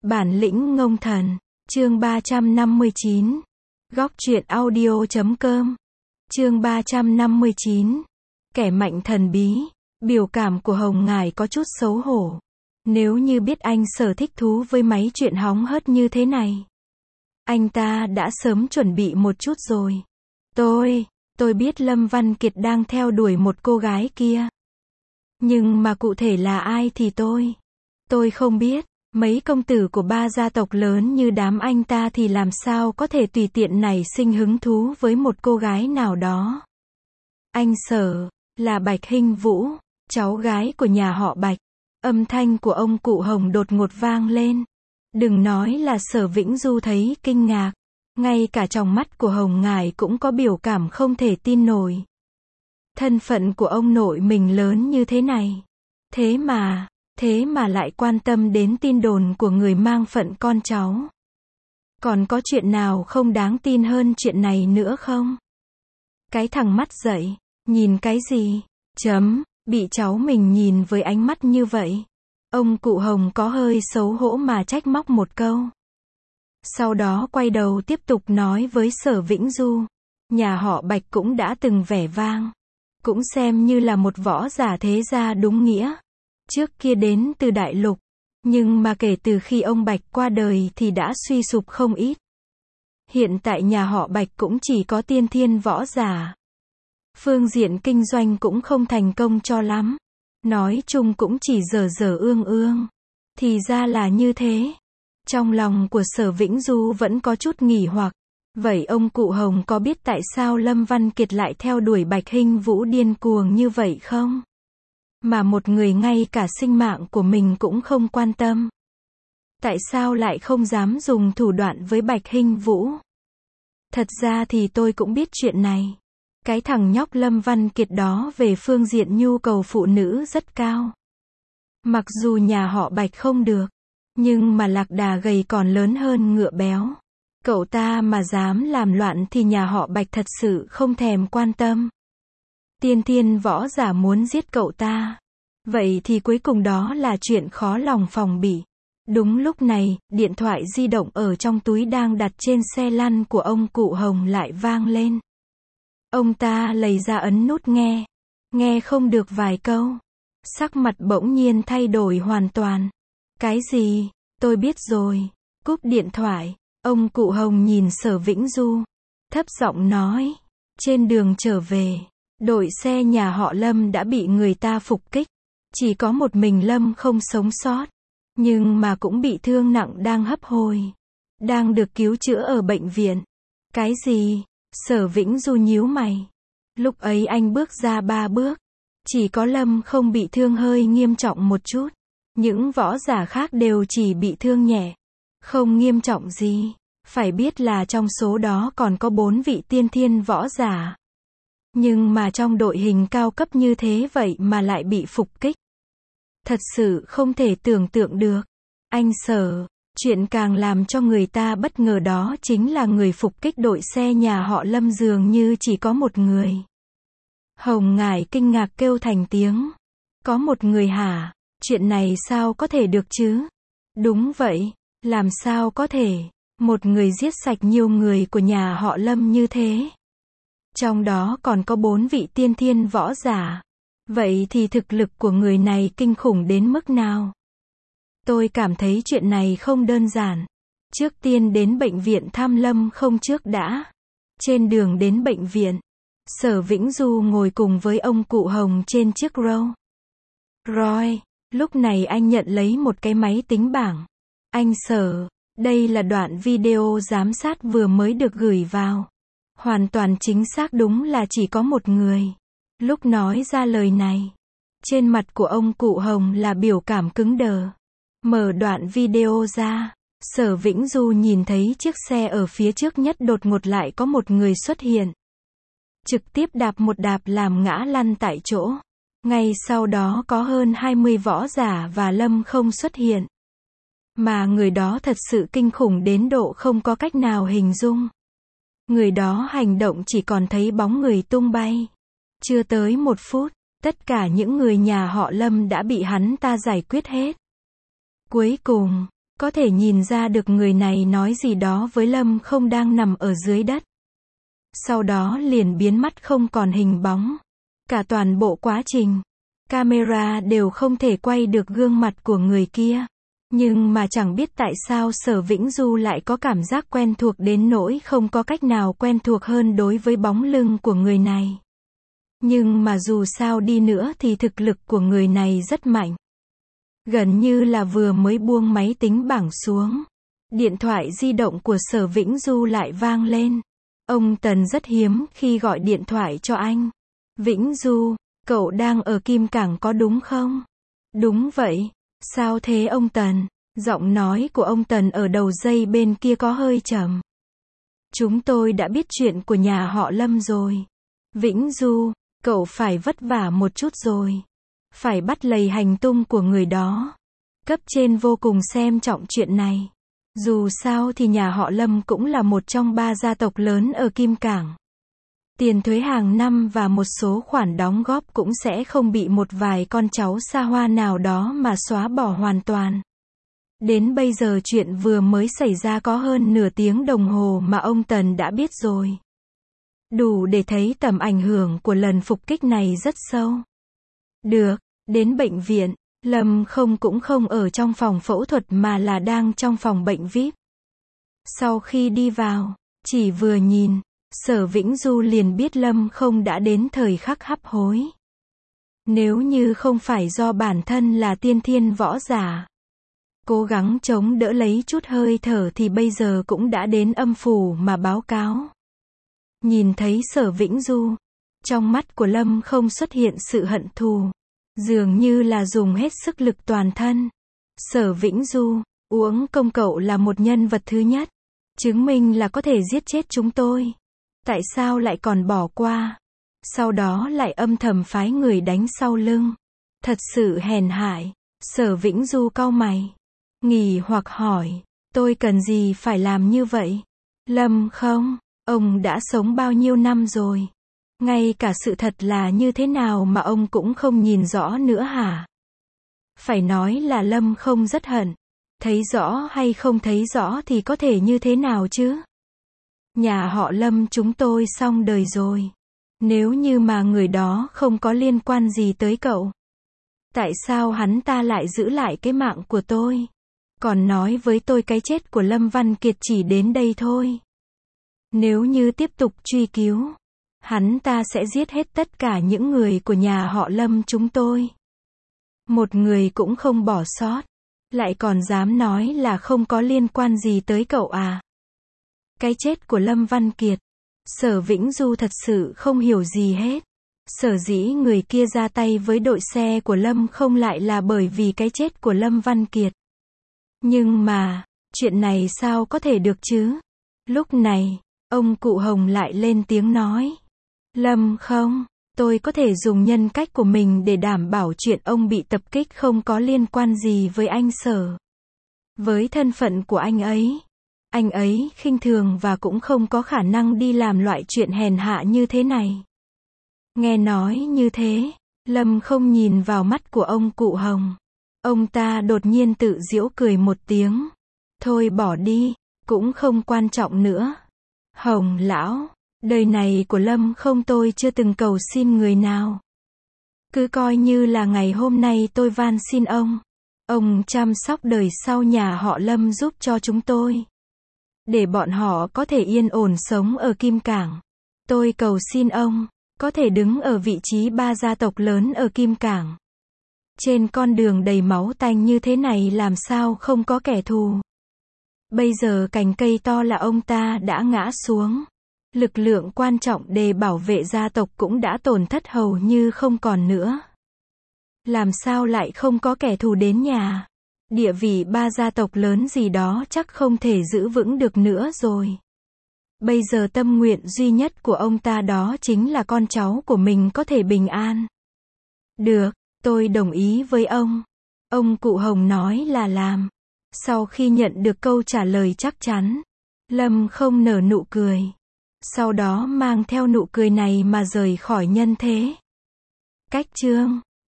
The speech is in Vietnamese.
Bản lĩnh ngông thần. Chương 359. Góc truyện audio.com. Chương 359. Kẻ mạnh thần bí. Biểu cảm của Hồng Ngải có chút xấu hổ. Nếu như biết anh Sở thích thú với mấy chuyện hóng hớt như thế này, anh ta đã sớm chuẩn bị một chút rồi. Tôi biết Lâm Văn Kiệt đang theo đuổi một cô gái kia. Nhưng mà cụ thể là ai thì tôi không biết. Mấy công tử của ba gia tộc lớn như đám anh ta thì làm sao có thể tùy tiện nảy sinh hứng thú với một cô gái nào đó. Anh Sở, là Bạch Hinh Vũ, cháu gái của nhà họ Bạch. Âm thanh của ông cụ Hồng đột ngột vang lên. Đừng nói là Sở Vĩnh Du thấy kinh ngạc. Ngay cả trong mắt của Hồng Ngải cũng có biểu cảm không thể tin nổi. Thân phận của ông nội mình lớn như thế này. Thế mà lại quan tâm đến tin đồn của người mang phận con cháu. Còn có chuyện nào không đáng tin hơn chuyện này nữa không? Cái thằng mắt dậy, nhìn cái gì? Bị cháu mình nhìn với ánh mắt như vậy. Ông cụ Hồng có hơi xấu hổ mà trách móc một câu. Sau đó quay đầu tiếp tục nói với Sở Vĩnh Du. Nhà họ Bạch cũng đã từng vẻ vang. Cũng xem như là một võ giả thế gia đúng nghĩa. Trước kia đến từ Đại Lục. Nhưng mà kể từ khi ông Bạch qua đời thì đã suy sụp không ít. Hiện tại nhà họ Bạch cũng chỉ có tiên thiên võ giả. Phương diện kinh doanh cũng không thành công cho lắm. Nói chung cũng chỉ dở dở ương ương. Thì ra là như thế. Trong lòng của Sở Vĩnh Du vẫn có chút nghỉ hoặc. Vậy ông cụ Hồng có biết tại sao Lâm Văn Kiệt lại theo đuổi Bạch Hinh Vũ điên cuồng như vậy không? Mà một người ngay cả sinh mạng của mình cũng không quan tâm. Tại sao lại không dám dùng thủ đoạn với Bạch Hinh Vũ? Thật ra thì tôi cũng biết chuyện này. Cái thằng nhóc Lâm Văn Kiệt đó về phương diện nhu cầu phụ nữ rất cao. Mặc dù nhà họ Bạch không được, nhưng mà lạc đà gầy còn lớn hơn ngựa béo. Cậu ta mà dám làm loạn thì nhà họ Bạch thật sự không thèm quan tâm. Tiên thiên võ giả muốn giết cậu ta. Vậy thì cuối cùng đó là chuyện khó lòng phòng bị. Đúng lúc này, điện thoại di động ở trong túi đang đặt trên xe lăn của ông cụ Hồng lại vang lên. Ông ta lấy ra ấn nút nghe. Nghe không được vài câu. Sắc mặt bỗng nhiên thay đổi hoàn toàn. Cái gì? Tôi biết rồi. Cúp điện thoại. Ông cụ Hồng nhìn Sở Vĩnh Du. Thấp giọng nói. Trên đường trở về, đội xe nhà họ Lâm đã bị người ta phục kích. Chỉ có một mình Lâm không sống sót. Nhưng mà cũng bị thương nặng đang hấp hối. Đang được cứu chữa ở bệnh viện. Cái gì? Sở Vĩnh Du nhíu mày. Lúc ấy anh bước ra 3 bước. Chỉ có Lâm không bị thương hơi nghiêm trọng một chút. Những võ giả khác đều chỉ bị thương nhẹ. Không nghiêm trọng gì. Phải biết là trong số đó còn có 4 vị tiên thiên võ giả. Nhưng mà trong đội hình cao cấp như thế vậy mà lại bị phục kích. Thật sự không thể tưởng tượng được. Anh Sở, chuyện càng làm cho người ta bất ngờ đó chính là người phục kích đội xe nhà họ Lâm dường như chỉ có một người. Hồng Ngải kinh ngạc kêu thành tiếng. Có một người hả? Chuyện này sao có thể được chứ? Đúng vậy, làm sao có thể? Một người giết sạch nhiều người của nhà họ Lâm như thế. Trong đó còn có 4 vị tiên thiên võ giả. Vậy thì thực lực của người này kinh khủng đến mức nào? Tôi cảm thấy chuyện này không đơn giản. Trước tiên đến bệnh viện thăm Lâm không trước đã. Trên đường đến bệnh viện, Sở Vĩnh Du ngồi cùng với ông cụ Hồng trên chiếc Roy. Lúc này anh nhận lấy một cái máy tính bảng. Anh Sở, đây là đoạn video giám sát vừa mới được gửi vào. Hoàn toàn chính xác đúng là chỉ có một người. Lúc nói ra lời này, trên mặt của ông cụ Hồng là biểu cảm cứng đờ. Mở đoạn video ra, Sở Vĩnh Du nhìn thấy chiếc xe ở phía trước nhất đột ngột lại có một người xuất hiện. Trực tiếp đạp một đạp làm ngã lăn tại chỗ. Ngay sau đó có hơn 20 võ giả và Lâm không xuất hiện. Mà người đó thật sự kinh khủng đến độ không có cách nào hình dung. Người đó hành động chỉ còn thấy bóng người tung bay. Chưa tới 1 phút, tất cả những người nhà họ Lâm đã bị hắn ta giải quyết hết. Cuối cùng, Có thể nhìn ra được người này nói gì đó với Lâm Không đang nằm ở dưới đất. Sau đó liền biến mất không còn hình bóng. Cả toàn bộ quá trình, camera đều không thể quay được gương mặt của người kia. Nhưng mà chẳng biết tại sao Sở Vĩnh Du lại có cảm giác quen thuộc đến nỗi không có cách nào quen thuộc hơn đối với bóng lưng của người này. Nhưng mà dù sao đi nữa thì thực lực của người này rất mạnh. Gần như là vừa mới buông máy tính bảng xuống, điện thoại di động của Sở Vĩnh Du lại vang lên. Ông Tần rất hiếm khi gọi điện thoại cho anh. Vĩnh Du, cậu đang ở Kim Cảng có đúng không? Đúng vậy. Sao thế ông Tần? Giọng nói của ông Tần ở đầu dây bên kia có hơi trầm. Chúng tôi đã biết chuyện của nhà họ Lâm rồi. Vĩnh Du, cậu phải vất vả một chút rồi. Phải bắt lầy hành tung của người đó. Cấp trên vô cùng xem trọng chuyện này. Dù sao thì nhà họ Lâm cũng là một trong 3 gia tộc lớn ở Kim Cảng. Tiền thuế hàng năm và một số khoản đóng góp cũng sẽ không bị một vài con cháu xa hoa nào đó mà xóa bỏ hoàn toàn. Đến bây giờ chuyện vừa mới xảy ra có hơn nửa tiếng đồng hồ mà ông Tần đã biết rồi. Đủ để thấy tầm ảnh hưởng của lần phục kích này rất sâu. Được, đến bệnh viện, Lâm Không cũng không ở trong phòng phẫu thuật mà là đang trong phòng bệnh VIP. Sau khi đi vào, chỉ vừa nhìn, Sở Vĩnh Du liền biết Lâm Không đã đến thời khắc hấp hối. Nếu như không phải do bản thân là tiên thiên võ giả, cố gắng chống đỡ lấy chút hơi thở thì bây giờ cũng đã đến âm phủ mà báo cáo. Nhìn thấy Sở Vĩnh Du, trong mắt của Lâm Không xuất hiện sự hận thù, dường như là dùng hết sức lực toàn thân. Sở Vĩnh Du, Uống Công cậu là một nhân vật thứ nhất, chứng minh là có thể giết chết chúng tôi. Tại sao lại còn bỏ qua? Sau đó lại âm thầm phái người đánh sau lưng. Thật sự hèn hại. Sở Vĩnh Du cau mày, nghỉ hoặc hỏi, tôi cần gì phải làm như vậy? Lâm Không, ông đã sống bao nhiêu năm rồi? Ngay cả sự thật là như thế nào mà ông cũng không nhìn rõ nữa hả? Phải nói là Lâm Không rất hận. Thấy rõ hay không thấy rõ thì có thể như thế nào chứ? Nhà họ Lâm chúng tôi xong đời rồi. Nếu như mà người đó không có liên quan gì tới cậu, tại sao hắn ta lại giữ lại cái mạng của tôi? Còn nói với tôi cái chết của Lâm Văn Kiệt chỉ đến đây thôi. Nếu như tiếp tục truy cứu, hắn ta sẽ giết hết tất cả những người của nhà họ Lâm chúng tôi. Một người cũng không bỏ sót. Lại còn dám nói là không có liên quan gì tới cậu à? Cái chết của Lâm Văn Kiệt, Sở Vĩnh Du thật sự không hiểu gì hết. Sở dĩ người kia ra tay với đội xe của Lâm Không lại là bởi vì cái chết của Lâm Văn Kiệt. Nhưng mà, chuyện này sao có thể được chứ? Lúc này, ông cụ Hồng lại lên tiếng nói. Lâm Không, tôi có thể dùng nhân cách của mình để đảm bảo chuyện ông bị tập kích không có liên quan gì với anh Sở. Với thân phận của anh ấy khinh thường và cũng không có khả năng đi làm loại chuyện hèn hạ như thế này. Nghe nói như thế, Lâm Không nhìn vào mắt của ông cụ Hồng. Ông ta đột nhiên tự giễu cười một tiếng. Thôi bỏ đi, cũng không quan trọng nữa. Hồng lão, đời này của Lâm Không tôi chưa từng cầu xin người nào. Cứ coi như là ngày hôm nay tôi van xin ông chăm sóc đời sau nhà họ Lâm giúp cho chúng tôi. Để bọn họ có thể yên ổn sống ở Kim Cảng. Tôi cầu xin ông, có thể đứng ở vị trí 3 gia tộc lớn ở Kim Cảng. Trên con đường đầy máu tanh như thế này làm sao không có kẻ thù. Bây giờ cành cây to là ông ta đã ngã xuống. Lực lượng quan trọng để bảo vệ gia tộc cũng đã tổn thất hầu như không còn nữa. Làm sao lại không có kẻ thù đến nhà? Địa vị 3 gia tộc lớn gì đó chắc không thể giữ vững được nữa rồi. Bây giờ tâm nguyện duy nhất của ông ta đó chính là con cháu của mình có thể bình an. Được, tôi đồng ý với ông. Ông cụ Hồng nói là làm. Sau khi nhận được câu trả lời chắc chắn, Lâm Không nở nụ cười. Sau đó mang theo nụ cười này mà rời khỏi nhân thế. Cách chương